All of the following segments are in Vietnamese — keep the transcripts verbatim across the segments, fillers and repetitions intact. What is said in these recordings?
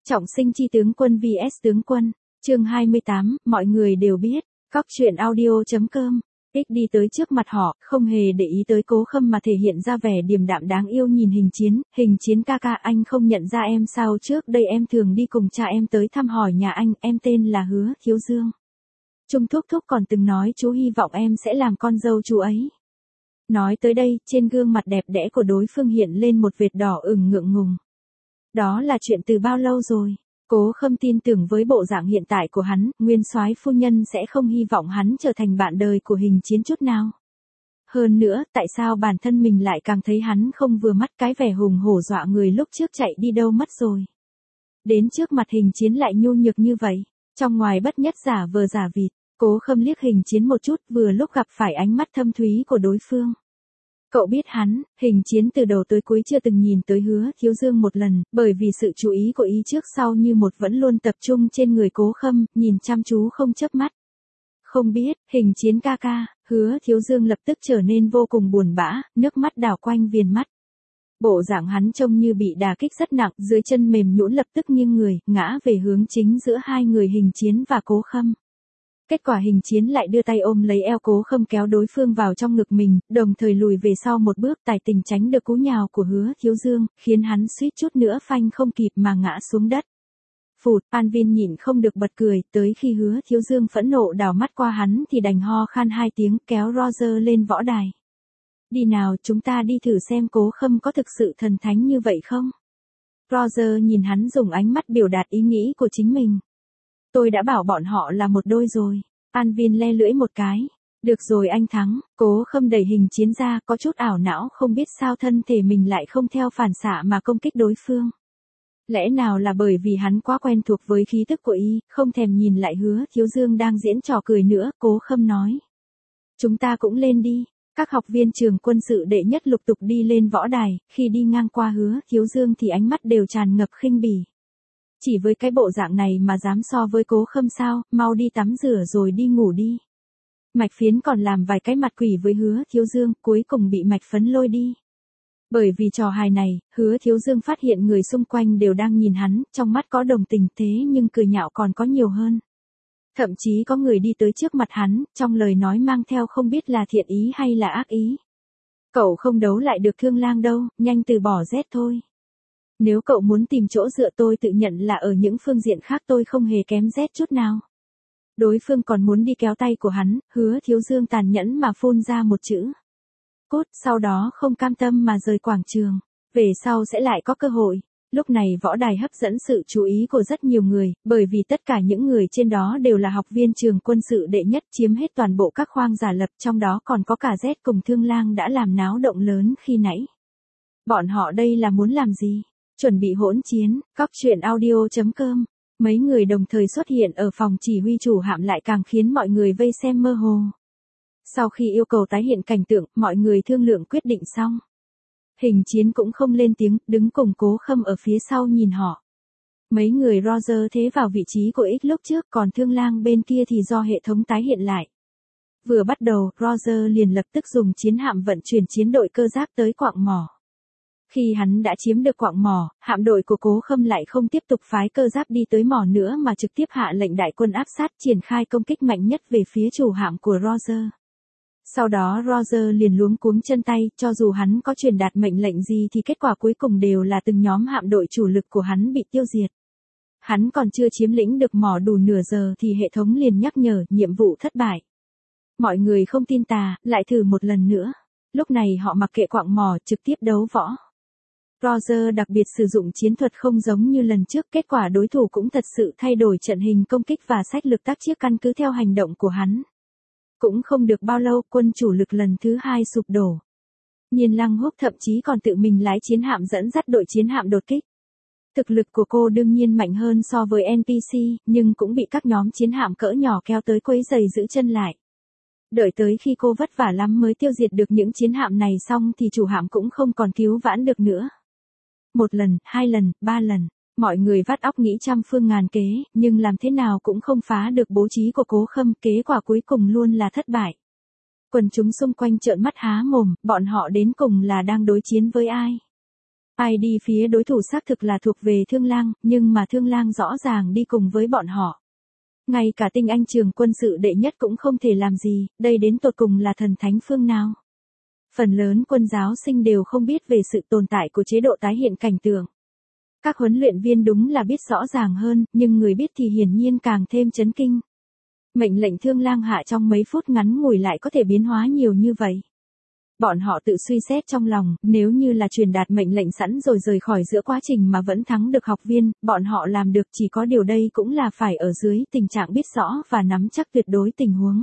Trọng sinh chi tướng quân vs tướng quân, chương hai mươi tám, mọi người đều biết, Cóc truyện audio.com, Ích đi tới trước mặt họ, không hề để ý tới Cố Khâm mà thể hiện ra vẻ điềm đạm đáng yêu nhìn Hình Chiến, Hình Chiến ca ca anh không nhận ra em sao, trước đây em thường đi cùng cha em tới thăm hỏi nhà anh, em tên là Hứa Thiếu Dương. Trung thúc thúc còn từng nói chú hy vọng em sẽ làm con dâu chú ấy. Nói tới đây, trên gương mặt đẹp đẽ của đối phương hiện lên một vệt đỏ ửng ngượng ngùng. Đó là chuyện từ bao lâu rồi? Cố Khâm tin tưởng với bộ dạng hiện tại của hắn, nguyên soái phu nhân sẽ không hy vọng hắn trở thành bạn đời của Hình Chiến chút nào. Hơn nữa, tại sao bản thân mình lại càng thấy hắn không vừa mắt, cái vẻ hùng hổ dọa người lúc trước chạy đi đâu mất rồi. Đến trước mặt Hình Chiến lại nhu nhược như vậy, trong ngoài bất nhất giả vờ giả vịt. Cố Khâm liếc Hình Chiến một chút, vừa lúc gặp phải ánh mắt thâm thúy của đối phương. Cậu biết hắn, Hình Chiến từ đầu tới cuối chưa từng nhìn tới Hứa Thiếu Dương một lần, bởi vì sự chú ý của ý trước sau như một vẫn luôn tập trung trên người Cố Khâm, nhìn chăm chú không chớp mắt. Không biết, Hình Chiến ca ca, Hứa Thiếu Dương lập tức trở nên vô cùng buồn bã, nước mắt đảo quanh viền mắt. Bộ dạng hắn trông như bị đả kích rất nặng, dưới chân mềm nhũn lập tức nghiêng người, ngã về hướng chính giữa hai người Hình Chiến và Cố Khâm. Kết quả Hình Chiến lại đưa tay ôm lấy eo Cố Khâm kéo đối phương vào trong ngực mình, đồng thời lùi về sau một bước, tài tình tránh được cú nhào của Hứa Thiếu Dương, khiến hắn suýt chút nữa phanh không kịp mà ngã xuống đất. Phụt, An Viên nhịn không được bật cười, tới khi Hứa Thiếu Dương phẫn nộ đảo mắt qua hắn thì đành ho khan hai tiếng, kéo Roger lên võ đài. Đi nào, chúng ta đi thử xem Cố Khâm có thực sự thần thánh như vậy không? Roger nhìn hắn dùng ánh mắt biểu đạt ý nghĩ của chính mình. Tôi đã bảo bọn họ là một đôi rồi. An Viên le lưỡi một cái. Được rồi, anh thắng. Cố Khâm đẩy Hình Chiến ra, có chút ảo não, không biết sao thân thể mình lại không theo phản xạ mà công kích đối phương. Lẽ nào là bởi vì hắn quá quen thuộc với khí tức của y, không thèm nhìn lại Hứa Thiếu Dương đang diễn trò cười nữa. Cố Khâm nói. Chúng ta cũng lên đi. Các học viên trường quân sự đệ nhất lục tục đi lên võ đài, khi đi ngang qua Hứa Thiếu Dương thì ánh mắt đều tràn ngập khinh bỉ. Chỉ với cái bộ dạng này mà dám so với Cố Khâm sao, mau đi tắm rửa rồi đi ngủ đi. Mạch Phiến còn làm vài cái mặt quỷ với Hứa Thiếu Dương, cuối cùng bị Mạch Phấn lôi đi. Bởi vì trò hài này, Hứa Thiếu Dương phát hiện người xung quanh đều đang nhìn hắn, trong mắt có đồng tình thế nhưng cười nhạo còn có nhiều hơn. Thậm chí có người đi tới trước mặt hắn, trong lời nói mang theo không biết là thiện ý hay là ác ý. Cậu không đấu lại được Thương Lang đâu, nhanh từ bỏ rét thôi. Nếu cậu muốn tìm chỗ dựa tôi tự nhận là ở những phương diện khác tôi không hề kém rét chút nào. Đối phương còn muốn đi kéo tay của hắn, Hứa Thiếu Dương tàn nhẫn mà phun ra một chữ. Cút, sau đó không cam tâm mà rời quảng trường. Về sau sẽ lại có cơ hội. Lúc này võ đài hấp dẫn sự chú ý của rất nhiều người, bởi vì tất cả những người trên đó đều là học viên trường quân sự đệ nhất, chiếm hết toàn bộ các khoang giả lập, trong đó còn có cả Z cùng Thương Lang đã làm náo động lớn khi nãy. Bọn họ đây là muốn làm gì? Chuẩn bị hỗn chiến, Cóc truyện audio.com. Mấy người đồng thời xuất hiện ở phòng chỉ huy chủ hạm lại càng khiến mọi người vây xem mơ hồ. Sau khi yêu cầu tái hiện cảnh tượng, mọi người thương lượng quyết định xong. Hình Chiến cũng không lên tiếng, đứng cùng Cố Khâm ở phía sau nhìn họ. Mấy người Roger thế vào vị trí của X lúc trước, còn Thương Lang bên kia thì do hệ thống tái hiện lại. Vừa bắt đầu, Roger liền lập tức dùng chiến hạm vận chuyển chiến đội cơ giáp tới quạng mỏ. Khi hắn đã chiếm được quạng mỏ, hạm đội của Cố Khâm lại không tiếp tục phái cơ giáp đi tới mỏ nữa mà trực tiếp hạ lệnh đại quân áp sát, triển khai công kích mạnh nhất về phía chủ hạm của Roger. Sau đó Roger liền luống cuống chân tay, cho dù hắn có truyền đạt mệnh lệnh gì thì kết quả cuối cùng đều là từng nhóm hạm đội chủ lực của hắn bị tiêu diệt. Hắn còn chưa chiếm lĩnh được mỏ đủ nửa giờ thì hệ thống liền nhắc nhở nhiệm vụ thất bại. Mọi người không tin tà, lại thử một lần nữa. Lúc này họ mặc kệ quạng mỏ, trực tiếp đấu võ. Roger đặc biệt sử dụng chiến thuật không giống như lần trước, kết quả đối thủ cũng thật sự thay đổi trận hình công kích và sách lược tác chiến căn cứ theo hành động của hắn. Cũng không được bao lâu, quân chủ lực lần thứ hai sụp đổ. Nhiên Lăng Húc thậm chí còn tự mình lái chiến hạm dẫn dắt đội chiến hạm đột kích. Thực lực của cô đương nhiên mạnh hơn so với en pê xê, nhưng cũng bị các nhóm chiến hạm cỡ nhỏ kéo tới quấy giày giữ chân lại. Đợi tới khi cô vất vả lắm mới tiêu diệt được những chiến hạm này xong thì chủ hạm cũng không còn cứu vãn được nữa. Một lần, hai lần, ba lần, mọi người vắt óc nghĩ trăm phương ngàn kế, nhưng làm thế nào cũng không phá được bố trí của Cố Khâm, kế quả cuối cùng luôn là thất bại. Quần chúng xung quanh trợn mắt há mồm, bọn họ đến cùng là đang đối chiến với ai? ai đi phía đối thủ xác thực là thuộc về Thương Lang, nhưng mà Thương Lang rõ ràng đi cùng với bọn họ. Ngay cả tinh anh trường quân sự đệ nhất cũng không thể làm gì, đây đến tột cùng là thần thánh phương nào. Phần lớn quân giáo sinh đều không biết về sự tồn tại của chế độ tái hiện cảnh tượng. Các huấn luyện viên đúng là biết rõ ràng hơn, nhưng người biết thì hiển nhiên càng thêm chấn kinh. Mệnh lệnh Thương Lang hạ trong mấy phút ngắn ngủi lại có thể biến hóa nhiều như vậy. Bọn họ tự suy xét trong lòng, nếu như là truyền đạt mệnh lệnh sẵn rồi rời khỏi giữa quá trình mà vẫn thắng được học viên, bọn họ làm được chỉ có điều đây cũng là phải ở dưới tình trạng biết rõ và nắm chắc tuyệt đối tình huống.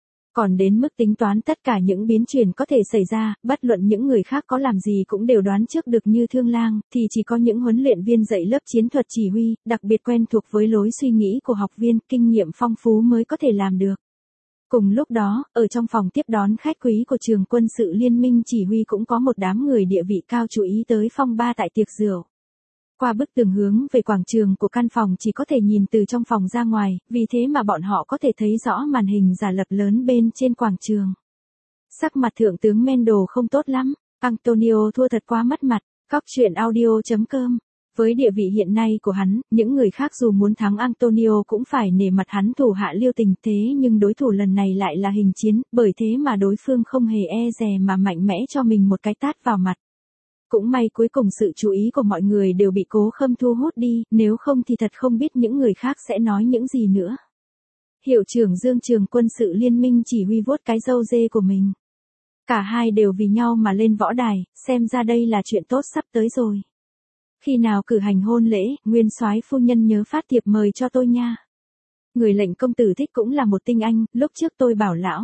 Còn đến mức tính toán tất cả những biến chuyển có thể xảy ra, bất luận những người khác có làm gì cũng đều đoán trước được như Thương Lang, thì chỉ có những huấn luyện viên dạy lớp chiến thuật chỉ huy, đặc biệt quen thuộc với lối suy nghĩ của học viên, kinh nghiệm phong phú mới có thể làm được. Cùng lúc đó, ở trong phòng tiếp đón khách quý của trường quân sự liên minh chỉ huy cũng có một đám người địa vị cao chú ý tới phong ba tại tiệc rượu. Qua bức tường hướng về quảng trường của căn phòng chỉ có thể nhìn từ trong phòng ra ngoài, vì thế mà bọn họ có thể thấy rõ màn hình giả lập lớn bên trên quảng trường. Sắc mặt thượng tướng Mendo không tốt lắm, Antonio thua thật quá mất mặt, Cóc truyện audio chấm com. Với địa vị hiện nay của hắn, những người khác dù muốn thắng Antonio cũng phải nể mặt hắn thủ hạ Liêu Tình, thế nhưng đối thủ lần này lại là Hình Chiến, bởi thế mà đối phương không hề e dè mà mạnh mẽ cho mình một cái tát vào mặt. Cũng may cuối cùng sự chú ý của mọi người đều bị Cố Khâm thu hút đi, nếu không thì thật không biết những người khác sẽ nói những gì nữa. Hiệu trưởng Dương trường quân sự liên minh chỉ huy vuốt cái râu dê của mình. Cả hai đều vì nhau mà lên võ đài, xem ra đây là chuyện tốt sắp tới rồi. Khi nào cử hành hôn lễ, nguyên soái phu nhân nhớ phát thiệp mời cho tôi nha. Người lệnh công tử thích cũng là một tinh anh, lúc trước tôi bảo lão.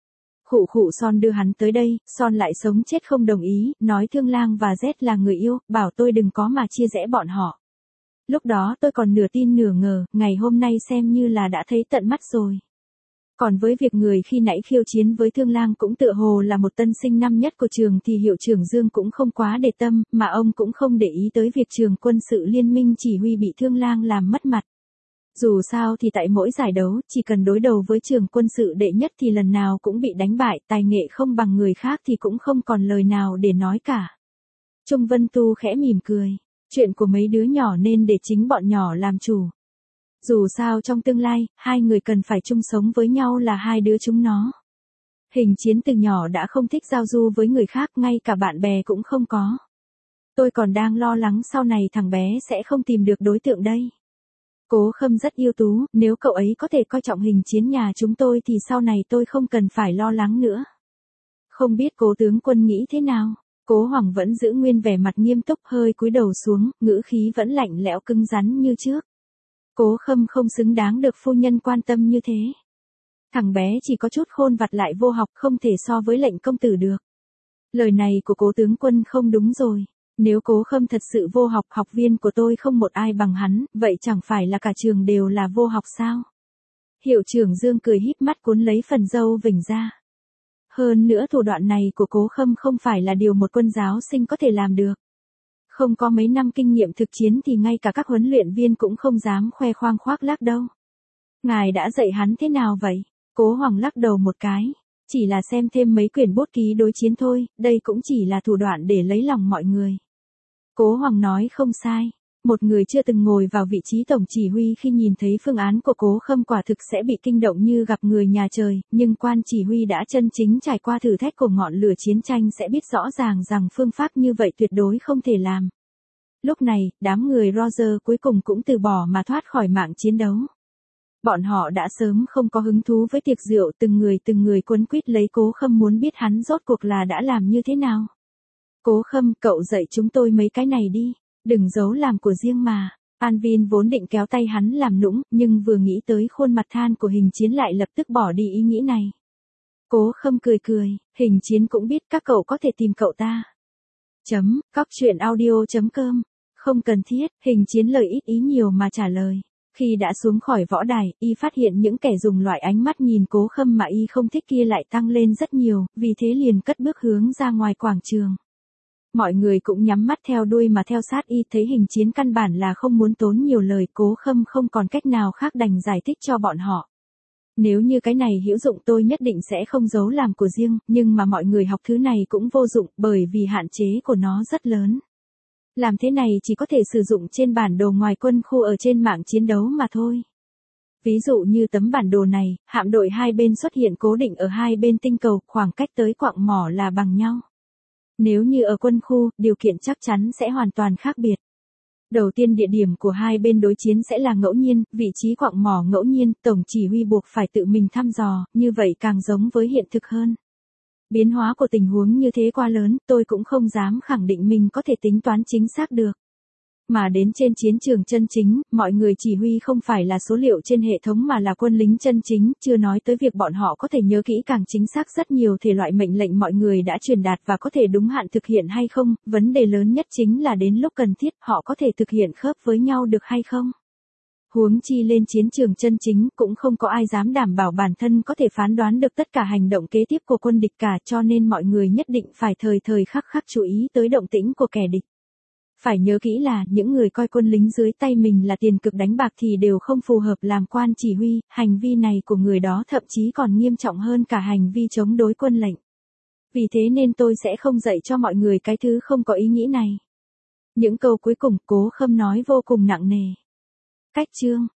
Khụ khụ Son đưa hắn tới đây, Son lại sống chết không đồng ý, nói Thương Lang và Z là người yêu, bảo tôi đừng có mà chia rẽ bọn họ. Lúc đó tôi còn nửa tin nửa ngờ, ngày hôm nay xem như là đã thấy tận mắt rồi. Còn với việc người khi nãy khiêu chiến với Thương Lang cũng tựa hồ là một tân sinh năm nhất của trường thì hiệu trưởng Dương cũng không quá để tâm, mà ông cũng không để ý tới việc trường quân sự liên minh chỉ huy bị Thương Lang làm mất mặt. Dù sao thì tại mỗi giải đấu, chỉ cần đối đầu với trường quân sự đệ nhất thì lần nào cũng bị đánh bại, tài nghệ không bằng người khác thì cũng không còn lời nào để nói cả. Trung Vân Tu khẽ mỉm cười, chuyện của mấy đứa nhỏ nên để chính bọn nhỏ làm chủ. Dù sao trong tương lai, hai người cần phải chung sống với nhau là hai đứa chúng nó. Hình Chiến từ nhỏ đã không thích giao du với người khác, ngay cả bạn bè cũng không có. Tôi còn đang lo lắng sau này thằng bé sẽ không tìm được đối tượng đây. Cố Khâm rất ưu tú, nếu cậu ấy có thể coi trọng Hình Chiến nhà chúng tôi thì sau này tôi không cần phải lo lắng nữa. Không biết Cố tướng quân nghĩ thế nào? Cố Hoàng vẫn giữ nguyên vẻ mặt nghiêm túc, hơi cúi đầu xuống, ngữ khí vẫn lạnh lẽo cứng rắn như trước. Cố Khâm không xứng đáng được phu nhân quan tâm như thế. Thằng bé chỉ có chút khôn vặt lại vô học, không thể so với lệnh công tử được. Lời này của Cố tướng quân không đúng rồi. Nếu Cố Khâm thật sự vô học, học viên của tôi không một ai bằng hắn, vậy chẳng phải là cả trường đều là vô học sao? Hiệu trưởng Dương cười híp mắt cuốn lấy phần râu vểnh ra. Hơn nữa thủ đoạn này của Cố Khâm không phải là điều một quân giáo sinh có thể làm được. Không có mấy năm kinh nghiệm thực chiến thì ngay cả các huấn luyện viên cũng không dám khoe khoang khoác lác đâu. Ngài đã dạy hắn thế nào vậy? Cố Hoàng lắc đầu một cái. Chỉ là xem thêm mấy quyển bút ký đối chiến thôi, đây cũng chỉ là thủ đoạn để lấy lòng mọi người. Cố Hoàng nói không sai. Một người chưa từng ngồi vào vị trí tổng chỉ huy khi nhìn thấy phương án của Cố Khâm quả thực sẽ bị kinh động như gặp người nhà trời, nhưng quan chỉ huy đã chân chính trải qua thử thách của ngọn lửa chiến tranh sẽ biết rõ ràng rằng phương pháp như vậy tuyệt đối không thể làm. Lúc này, đám người Roger cuối cùng cũng từ bỏ mà thoát khỏi mạng chiến đấu. Bọn họ đã sớm không có hứng thú với tiệc rượu, từng người từng người quấn quýt lấy Cố Khâm muốn biết hắn rốt cuộc là đã làm như thế nào. Cố Khâm, cậu dạy chúng tôi mấy cái này đi. Đừng giấu làm của riêng mà. An Vin vốn định kéo tay hắn làm nũng, nhưng vừa nghĩ tới khuôn mặt than của Hình Chiến lại lập tức bỏ đi ý nghĩ này. Cố Khâm cười cười, Hình Chiến cũng biết các cậu có thể tìm cậu ta. Chấm, Cóc truyện audio chấm com. Không cần thiết, Hình Chiến lời ít ý nhiều mà trả lời. Khi đã xuống khỏi võ đài, y phát hiện những kẻ dùng loại ánh mắt nhìn Cố Khâm mà y không thích kia lại tăng lên rất nhiều, vì thế liền cất bước hướng ra ngoài quảng trường. Mọi người cũng nhắm mắt theo đuôi mà theo sát y, thấy Hình Chiến căn bản là không muốn tốn nhiều lời, Cố Khâm không còn cách nào khác đành giải thích cho bọn họ. Nếu như cái này hữu dụng tôi nhất định sẽ không giấu làm của riêng, nhưng mà mọi người học thứ này cũng vô dụng bởi vì hạn chế của nó rất lớn. Làm thế này chỉ có thể sử dụng trên bản đồ ngoài quân khu ở trên mạng chiến đấu mà thôi. Ví dụ như tấm bản đồ này, hạm đội hai bên xuất hiện cố định ở hai bên tinh cầu, khoảng cách tới quặng mỏ là bằng nhau. Nếu như ở quân khu, điều kiện chắc chắn sẽ hoàn toàn khác biệt. Đầu tiên địa điểm của hai bên đối chiến sẽ là ngẫu nhiên, vị trí quặng mỏ ngẫu nhiên, tổng chỉ huy buộc phải tự mình thăm dò, như vậy càng giống với hiện thực hơn. Biến hóa của tình huống như thế quá lớn, tôi cũng không dám khẳng định mình có thể tính toán chính xác được. Mà đến trên chiến trường chân chính, mọi người chỉ huy không phải là số liệu trên hệ thống mà là quân lính chân chính, chưa nói tới việc bọn họ có thể nhớ kỹ càng chính xác rất nhiều thể loại mệnh lệnh mọi người đã truyền đạt và có thể đúng hạn thực hiện hay không, vấn đề lớn nhất chính là đến lúc cần thiết họ có thể thực hiện khớp với nhau được hay không. Huống chi lên chiến trường chân chính cũng không có ai dám đảm bảo bản thân có thể phán đoán được tất cả hành động kế tiếp của quân địch cả, cho nên mọi người nhất định phải thời thời khắc khắc chú ý tới động tĩnh của kẻ địch. Phải nhớ kỹ là những người coi quân lính dưới tay mình là tiền cực đánh bạc thì đều không phù hợp làm quan chỉ huy, hành vi này của người đó thậm chí còn nghiêm trọng hơn cả hành vi chống đối quân lệnh. Vì thế nên tôi sẽ không dạy cho mọi người cái thứ không có ý nghĩ này. Những câu cuối cùng Cố Khâm nói vô cùng nặng nề. Cách chương